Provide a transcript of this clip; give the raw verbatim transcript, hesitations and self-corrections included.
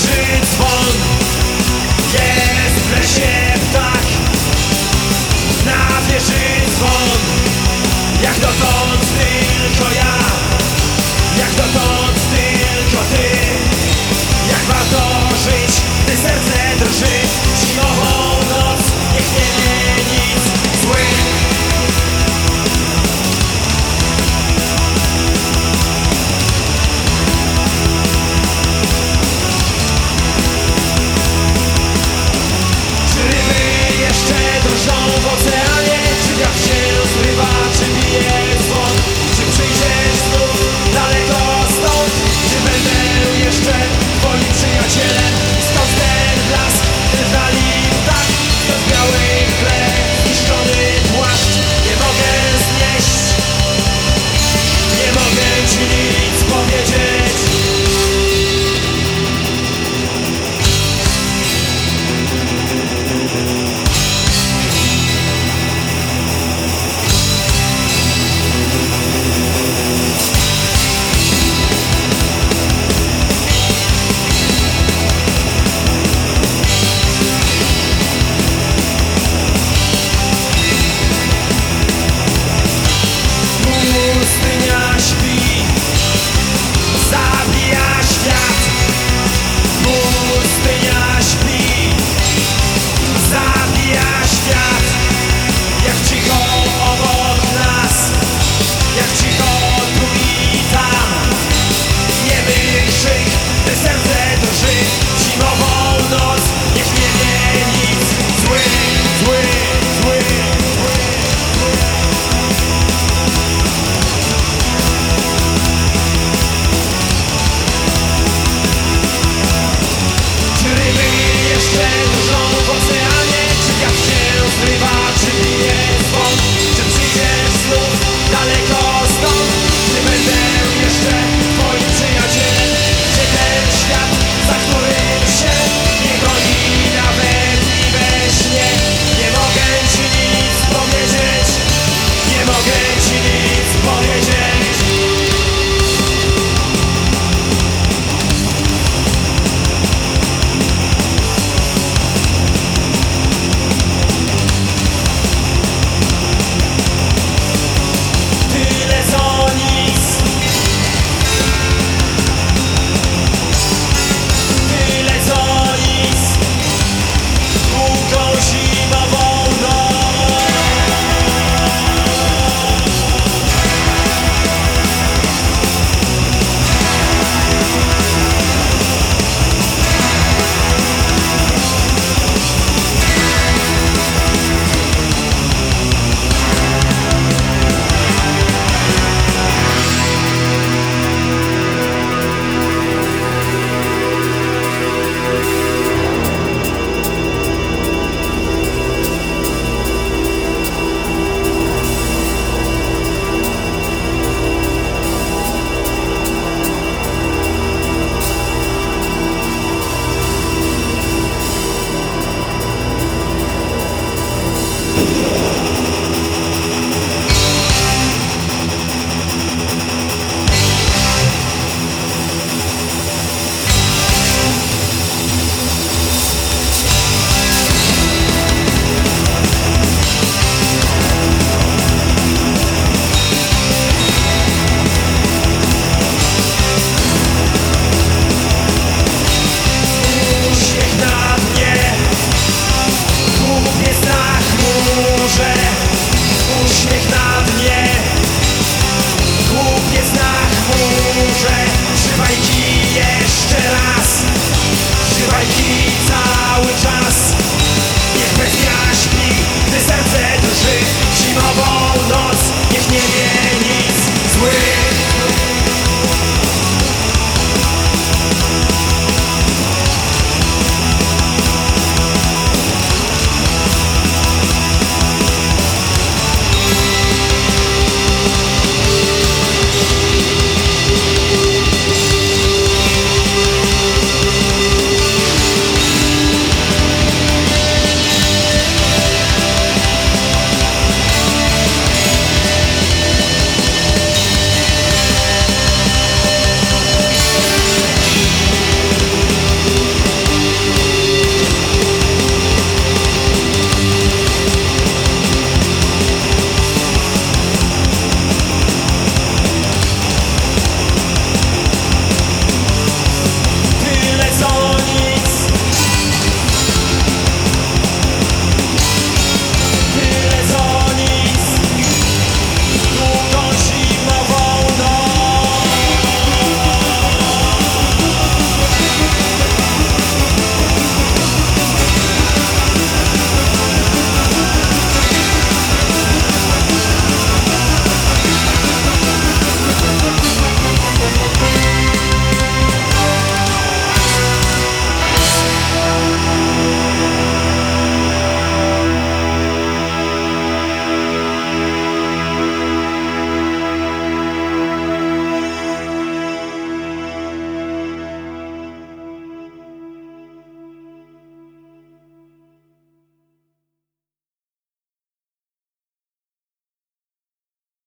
drży dzwon. Jest w lesie ptak, na wieży dzwon. Jak dotąd tylko ja, jak dotąd tylko ty. Jak warto żyć, gdy serce drży. Zimową noc niech nie wie nic zły. Czy ryby jeszcze drżą w oceanie? Czy wiatr się zrywa, czy bije dzwon? Czy przyjdziesz znów daleko stąd? Czy będę jeszcze twoim przyjacielem? I skąd ten blask, ten dali ptak? Skąd biały chleb, zniszczony płaszcz? Nie mogę znieść, nie mogę ci nic powiedzieć. Pustynia śpi, zabija świat. Pustynia śpi, zabija świat. Jak cicho obok nas, jak cicho tu i tam. Niemy krzyk, gdy serce drży. Zimową noc niech nie wie nic zły, zły, zły, zły. Czy ryby jeszcze drżą w oceanie? Czy wiatr się zrywa, czy